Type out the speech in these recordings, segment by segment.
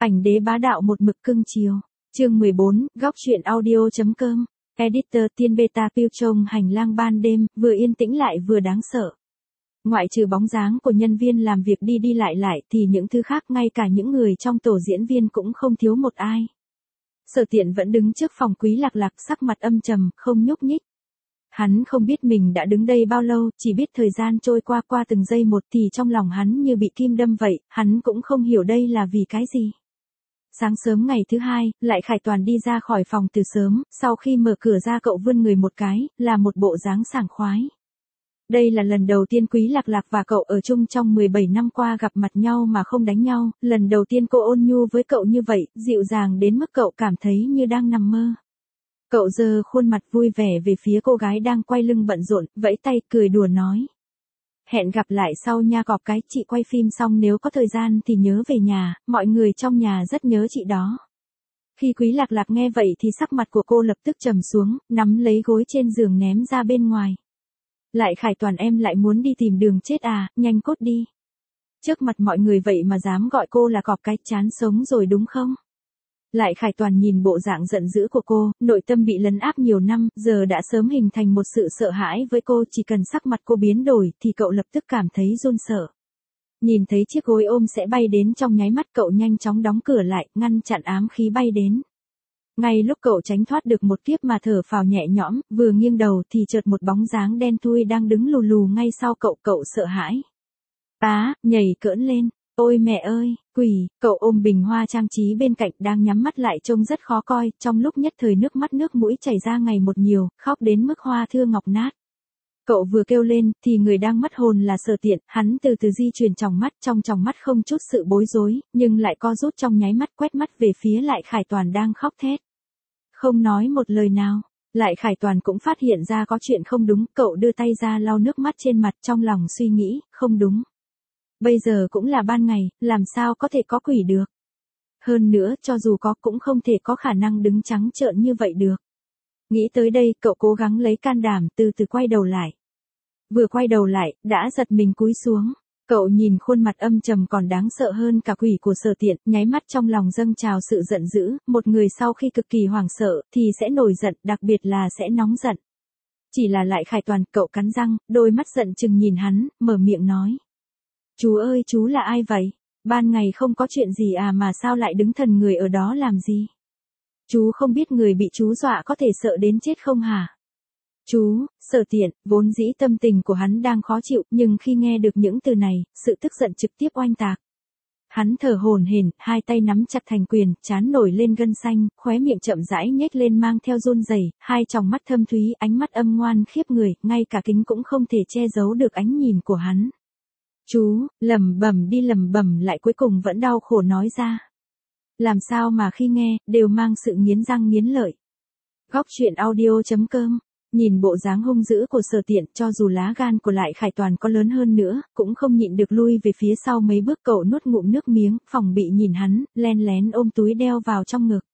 Ảnh đế bá đạo một mực cưng chiều. Chương 14, góc truyện audio.com. Editor Tiên Beta Piêu trông hành lang ban đêm, vừa yên tĩnh lại vừa đáng sợ. Ngoại trừ bóng dáng của nhân viên làm việc đi đi lại thì những thứ khác ngay cả những người trong tổ diễn viên cũng không thiếu một ai. Sở Tiện vẫn đứng trước phòng Quý Lạc Lạc sắc mặt âm trầm, không nhúc nhích. Hắn không biết mình đã đứng đây bao lâu, chỉ biết thời gian trôi qua từng giây một thì trong lòng hắn như bị kim đâm vậy, hắn cũng không hiểu đây là vì cái gì. Sáng sớm ngày thứ hai, Lại Khải Toàn đi ra khỏi phòng từ sớm, sau khi mở cửa ra cậu vươn người một cái, là một bộ dáng sảng khoái. Đây là lần đầu tiên Quý Lạc Lạc và cậu ở chung trong 17 năm qua gặp mặt nhau mà không đánh nhau, lần đầu tiên cô ôn nhu với cậu như vậy, dịu dàng đến mức cậu cảm thấy như đang nằm mơ. Cậu giơ khuôn mặt vui vẻ về phía cô gái đang quay lưng bận rộn, vẫy tay cười đùa nói. Hẹn gặp lại sau nha cọp cái, chị quay phim xong nếu có thời gian thì nhớ về nhà, mọi người trong nhà rất nhớ chị đó. Khi Quý Lạc Lạc nghe vậy thì sắc mặt của cô lập tức trầm xuống, nắm lấy gối trên giường ném ra bên ngoài. Lại Khải Toàn, em lại muốn đi tìm đường chết à, nhanh cốt đi. Trước mặt mọi người vậy mà dám gọi cô là cọp cái, chán sống rồi đúng không? Lại Khải Toàn nhìn bộ dạng giận dữ của cô, nội tâm bị lấn áp nhiều năm, giờ đã sớm hình thành một sự sợ hãi với cô, chỉ cần sắc mặt cô biến đổi thì cậu lập tức cảm thấy run sợ. Nhìn thấy chiếc gối ôm sẽ bay đến trong nháy mắt cậu nhanh chóng đóng cửa lại, ngăn chặn ám khí bay đến. Ngay lúc cậu tránh thoát được một kiếp mà thở phào nhẹ nhõm, vừa nghiêng đầu thì chợt một bóng dáng đen thui đang đứng lù lù ngay sau cậu sợ hãi. Nhảy cỡn lên. Ôi mẹ ơi, quỷ, cậu ôm bình hoa trang trí bên cạnh đang nhắm mắt lại trông rất khó coi, trong lúc nhất thời nước mắt nước mũi chảy ra ngày một nhiều, khóc đến mức hoa thưa ngọc nát. Cậu vừa kêu lên, thì người đang mất hồn là Sở Tiện, hắn từ từ di chuyển trong tròng mắt không chút sự bối rối, nhưng lại co rút trong nháy mắt quét mắt về phía Lại Khải Toàn đang khóc thét. Không nói một lời nào, Lại Khải Toàn cũng phát hiện ra có chuyện không đúng, cậu đưa tay ra lau nước mắt trên mặt trong lòng suy nghĩ, không đúng. Bây giờ cũng là ban ngày, làm sao có thể có quỷ được. Hơn nữa, cho dù có cũng không thể có khả năng đứng trắng trợn như vậy được. Nghĩ tới đây, cậu cố gắng lấy can đảm, từ từ quay đầu lại. Vừa quay đầu lại, đã giật mình cúi xuống. Cậu nhìn khuôn mặt âm trầm còn đáng sợ hơn cả quỷ của Sở Tiện, nháy mắt trong lòng dâng trào sự giận dữ, một người sau khi cực kỳ hoảng sợ, thì sẽ nổi giận, đặc biệt là sẽ nóng giận. Chỉ là Lại Khải Toàn, cậu cắn răng, đôi mắt giận chừng nhìn hắn, mở miệng nói. Chú ơi, chú là ai vậy? Ban ngày không có chuyện gì à mà sao lại đứng thần người ở đó làm gì? Chú không biết người bị chú dọa có thể sợ đến chết không hả? Chú, Sở Tiện, vốn dĩ tâm tình của hắn đang khó chịu, nhưng khi nghe được những từ này, sự tức giận trực tiếp oanh tạc. Hắn thở hổn hển, hai tay nắm chặt thành quyền, trán nổi lên gân xanh, khóe miệng chậm rãi nhếch lên mang theo run rẩy, hai tròng mắt thâm thúy, ánh mắt âm ngoan khiếp người, ngay cả kính cũng không thể che giấu được ánh nhìn của hắn. Chú, lẩm bẩm lại cuối cùng vẫn đau khổ nói ra. Làm sao mà khi nghe, đều mang sự nghiến răng nghiến lợi. Góc truyện audio.com. Nhìn bộ dáng hung dữ của Sở Tiện, cho dù lá gan của Lại Khải Toàn có lớn hơn nữa, cũng không nhịn được lui về phía sau mấy bước, cậu nuốt ngụm nước miếng, phòng bị nhìn hắn, len lén ôm túi đeo vào trong ngực.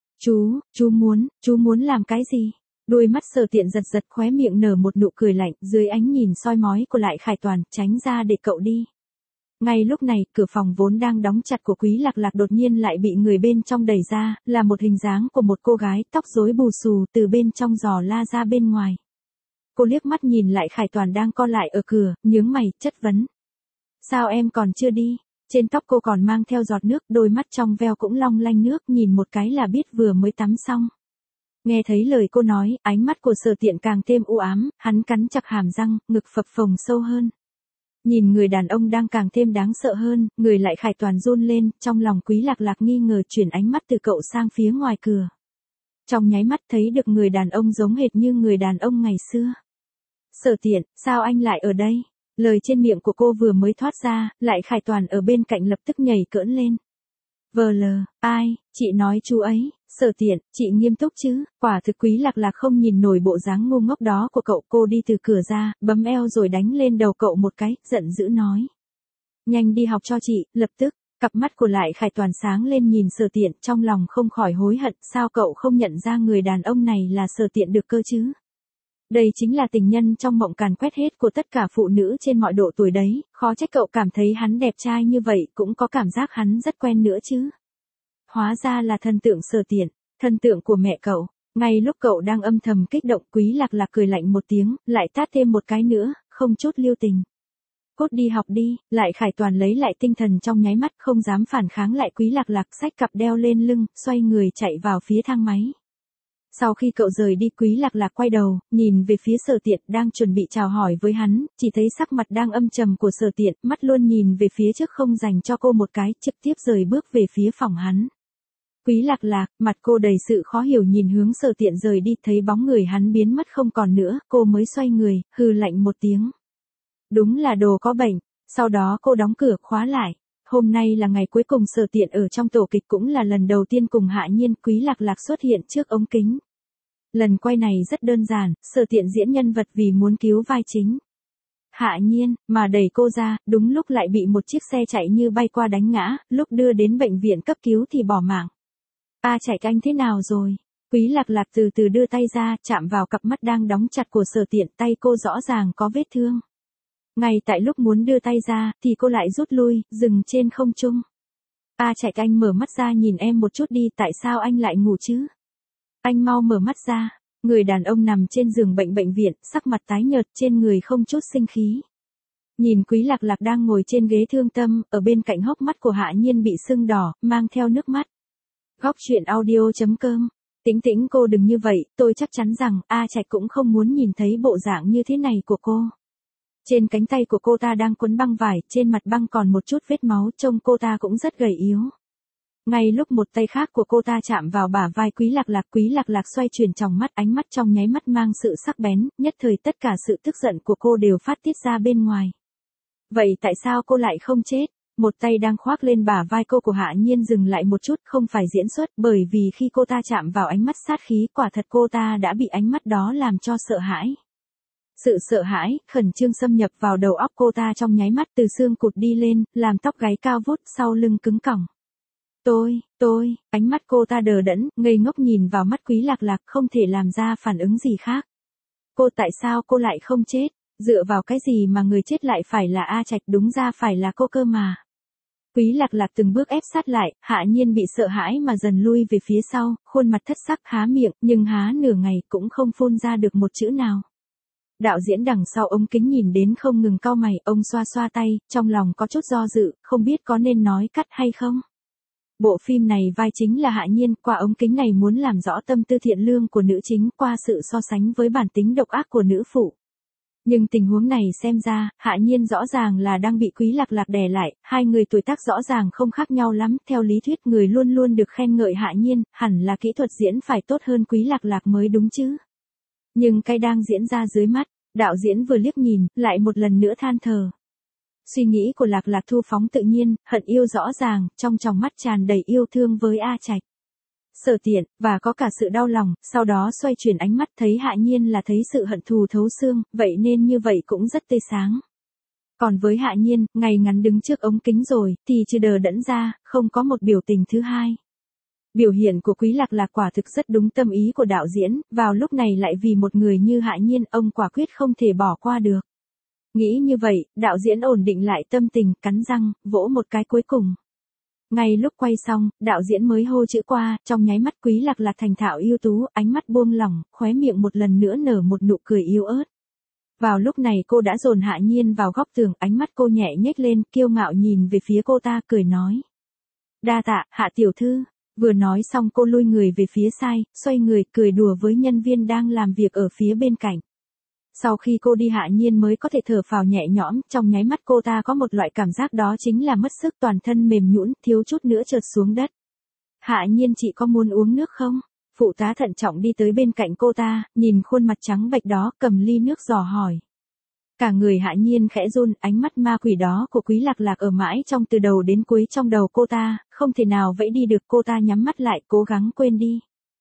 Chú muốn làm cái gì? Đôi mắt Sở Tiện giật khóe miệng nở một nụ cười lạnh, dưới ánh nhìn soi mói của Lại Khải Toàn, tránh ra để cậu đi. Ngay lúc này, cửa phòng vốn đang đóng chặt của Quý Lạc Lạc đột nhiên lại bị người bên trong đẩy ra, là một hình dáng của một cô gái, tóc rối bù xù, từ bên trong giò la ra bên ngoài. Cô liếc mắt nhìn Lại Khải Toàn đang co lại ở cửa, nhướng mày, chất vấn. Sao em còn chưa đi? Trên tóc cô còn mang theo giọt nước, đôi mắt trong veo cũng long lanh nước, nhìn một cái là biết vừa mới tắm xong. Nghe thấy lời cô nói, ánh mắt của Sở Tiện càng thêm u ám, hắn cắn chặt hàm răng, ngực phập phồng sâu hơn. Nhìn người đàn ông đang càng thêm đáng sợ hơn, người Lại Khải Toàn run lên, trong lòng Quý Lạc Lạc nghi ngờ chuyển ánh mắt từ cậu sang phía ngoài cửa. Trong nháy mắt thấy được người đàn ông giống hệt như người đàn ông ngày xưa. Sở Tiện, sao anh lại ở đây? Lời trên miệng của cô vừa mới thoát ra, Lại Khải Toàn ở bên cạnh lập tức nhảy cỡn lên. Ai, chị nói chú ấy. Sở Tiện, chị nghiêm túc chứ? Quả thực Quý Lạc Lạc không nhìn nổi bộ dáng ngu ngốc đó của cậu, cô đi từ cửa ra, bấm eo rồi đánh lên đầu cậu một cái, giận dữ nói. Nhanh đi học cho chị, lập tức. Cặp mắt của Lại Khải Toàn sáng lên nhìn Sở Tiện, trong lòng không khỏi hối hận, sao cậu không nhận ra người đàn ông này là Sở Tiện được cơ chứ? Đây chính là tình nhân trong mộng càn quét hết của tất cả phụ nữ trên mọi độ tuổi đấy, khó trách cậu cảm thấy hắn đẹp trai như vậy, cũng có cảm giác hắn rất quen nữa chứ. hóa ra là thần tượng Sở Tiện, thần tượng của mẹ cậu. Ngay lúc cậu đang âm thầm kích động, Quý Lạc Lạc cười lạnh một tiếng, lại tát thêm một cái nữa, không chút lưu tình. Cốt đi học đi, lại Khải Toàn lấy lại tinh thần trong nháy mắt, không dám phản kháng lại. Quý Lạc Lạc xách cặp đeo lên lưng, xoay người chạy vào phía thang máy. Sau khi cậu rời đi, Quý Lạc Lạc quay đầu, nhìn về phía Sở Tiện đang chuẩn bị chào hỏi với hắn, chỉ thấy sắc mặt đang âm trầm của Sở Tiện, mắt luôn nhìn về phía trước không dành cho cô một cái, trực tiếp rời bước về phía phòng hắn. Quý Lạc Lạc, mặt cô đầy sự khó hiểu nhìn hướng Sở Tiện rời đi, thấy bóng người hắn biến mất không còn nữa, cô mới xoay người, hừ lạnh một tiếng. Đúng là đồ có bệnh, sau đó cô đóng cửa khóa lại. Hôm nay là ngày cuối cùng Sở Tiện ở trong tổ kịch, cũng là lần đầu tiên cùng Hạ Nhiên. Quý Lạc Lạc xuất hiện trước ống kính. Lần quay này rất đơn giản, Sở Tiện diễn nhân vật vì muốn cứu vai chính. Hạ Nhiên, mà đẩy cô ra, đúng lúc lại bị một chiếc xe chạy như bay qua đánh ngã, lúc đưa đến bệnh viện cấp cứu thì bỏ mạng. Trạch anh thế nào rồi? Quý Lạc Lạc từ từ đưa tay ra, chạm vào cặp mắt đang đóng chặt của Sở Tiện, tay cô rõ ràng có vết thương. Ngay tại lúc muốn đưa tay ra, thì cô lại rút lui, dừng trên không trung. Trạch anh mở mắt ra nhìn em một chút đi, tại sao anh lại ngủ chứ? Anh mau mở mắt ra. Người đàn ông nằm trên giường bệnh viện, sắc mặt tái nhợt, trên người không chút sinh khí. Nhìn Quý Lạc Lạc đang ngồi trên ghế thương tâm, ở bên cạnh hốc mắt của Hạ Nhiên bị sưng đỏ, mang theo nước mắt. Góc truyện audio.com. Tĩnh Tĩnh, cô đừng như vậy, tôi chắc chắn rằng Trạch cũng không muốn nhìn thấy bộ dạng như thế này của cô. Trên cánh tay của cô ta đang quấn băng vải, trên mặt băng còn một chút vết máu, trông cô ta cũng rất gầy yếu. Ngay lúc một tay khác của cô ta chạm vào bả vai Quý Lạc Lạc xoay chuyển tròng mắt, ánh mắt trong nháy mắt mang sự sắc bén, nhất thời tất cả sự tức giận của cô đều phát tiết ra bên ngoài. Vậy tại sao cô lại không chết? Một tay đang khoác lên bả vai cô của Hạ Nhiên dừng lại một chút, không phải diễn xuất, bởi vì khi cô ta chạm vào ánh mắt sát khí, quả thật cô ta đã bị ánh mắt đó làm cho sợ hãi. Sự sợ hãi, khẩn trương xâm nhập vào đầu óc cô ta trong nháy mắt, từ xương cụt đi lên, làm tóc gáy cao vút, sau lưng cứng cỏng. Ánh mắt cô ta đờ đẫn, ngây ngốc nhìn vào mắt Quý Lạc Lạc, không thể làm ra phản ứng gì khác. Tại sao cô lại không chết? Dựa vào cái gì mà người chết lại phải là Trạch, đúng ra phải là cô cơ mà. Quý Lạc Lạc từng bước ép sát lại, Hạ Nhiên bị sợ hãi mà dần lui về phía sau, khuôn mặt thất sắc, há miệng, nhưng há nửa ngày cũng không phun ra được một chữ nào. Đạo diễn đằng sau ống kính nhìn đến không ngừng cau mày, ông xoa xoa tay, trong lòng có chút do dự, không biết có nên nói cắt hay không. Bộ phim này vai chính là Hạ Nhiên, qua ống kính này muốn làm rõ tâm tư thiện lương của nữ chính qua sự so sánh với bản tính độc ác của nữ phụ. Nhưng tình huống này xem ra, Hạ Nhiên rõ ràng là đang bị Quý Lạc Lạc đè lại, hai người tuổi tác rõ ràng không khác nhau lắm, theo lý thuyết người luôn luôn được khen ngợi Hạ Nhiên, hẳn là kỹ thuật diễn phải tốt hơn Quý Lạc Lạc mới đúng chứ. Nhưng cái đang diễn ra dưới mắt, đạo diễn vừa liếc nhìn, lại một lần nữa than thở. Suy nghĩ của Lạc Lạc thu phóng tự nhiên, hận yêu rõ ràng, trong tròng mắt tràn đầy yêu thương với Trạch. Sở Tiện, và có cả sự đau lòng, sau đó xoay chuyển ánh mắt thấy Hạ Nhiên là thấy sự hận thù thấu xương, vậy nên như vậy cũng rất tươi sáng. Còn với Hạ Nhiên, ngày ngắn đứng trước ống kính rồi, thì trừ đờ đẫn ra, không có một biểu tình thứ hai. Biểu hiện của Quý Lạc Lạc quả thực rất đúng tâm ý của đạo diễn, vào lúc này lại vì một người như Hạ Nhiên, ông quả quyết không thể bỏ qua được. Nghĩ như vậy, đạo diễn ổn định lại tâm tình, cắn răng, vỗ một cái cuối cùng. Ngay lúc quay xong, đạo diễn mới hô chữ qua, trong nháy mắt Quý Lạc Lạc thành thạo ưu tú, ánh mắt buông lỏng, khóe miệng một lần nữa nở một nụ cười yếu ớt. Vào lúc này cô đã dồn Hạ Nhiên vào góc tường, ánh mắt cô nhẹ nhếch lên, kiêu ngạo nhìn về phía cô ta, cười nói. Đa tạ, Hạ tiểu thư. Vừa nói xong cô lui người về phía sai, xoay người, cười đùa với nhân viên đang làm việc ở phía bên cạnh. Sau khi cô đi Hạ Nhiên mới có thể thở phào nhẹ nhõm, trong nháy mắt cô ta có một loại cảm giác đó chính là mất sức, toàn thân mềm nhũn, thiếu chút nữa trượt xuống đất. Hạ Nhiên, chị có muốn uống nước không? Phụ tá thận trọng đi tới bên cạnh cô ta, nhìn khuôn mặt trắng bệch đó, cầm ly nước dò hỏi. Cả người Hạ Nhiên khẽ run, ánh mắt ma quỷ đó của Quý Lạc Lạc ở mãi trong từ đầu đến cuối trong đầu cô ta, không thể nào vẫy đi được, cô ta nhắm mắt lại, cố gắng quên đi.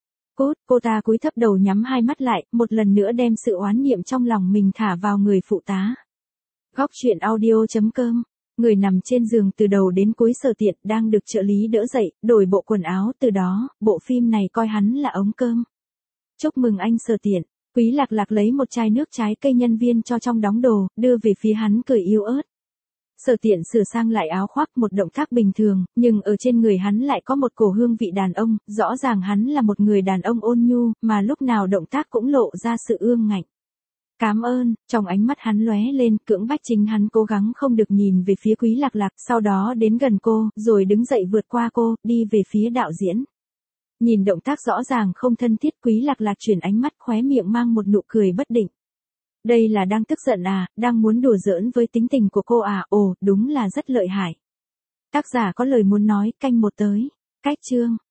Cô ta cúi thấp đầu nhắm hai mắt lại, một lần nữa đem sự oán niệm trong lòng mình thả vào người phụ tá. Góc truyện audio.com. Người nằm trên giường từ đầu đến cuối Sở Tiện đang được trợ lý đỡ dậy, đổi bộ quần áo, từ đó, bộ phim này coi hắn là ống cơm. Chúc mừng anh Sở Tiện. Quý Lạc Lạc lấy một chai nước trái cây nhân viên cho trong đóng đồ, đưa về phía hắn, cười yếu ớt. Sở Tiện sửa sang lại áo khoác, một động tác bình thường, nhưng ở trên người hắn lại có một cổ hương vị đàn ông, rõ ràng hắn là một người đàn ông ôn nhu, mà lúc nào động tác cũng lộ ra sự ương ngạnh. Cảm ơn, trong ánh mắt hắn lóe lên, cưỡng bách chính hắn cố gắng không được nhìn về phía Quý Lạc Lạc, sau đó đến gần cô, rồi đứng dậy vượt qua cô, đi về phía đạo diễn. Nhìn động tác rõ ràng không thân thiết, Quý Lạc Lạc chuyển ánh mắt, khóe miệng mang một nụ cười bất định. Đây là đang tức giận à, đang muốn đùa giỡn với tính tình của cô à, ồ, đúng là rất lợi hại. Tác giả có lời muốn nói, canh một tới. Cách chương.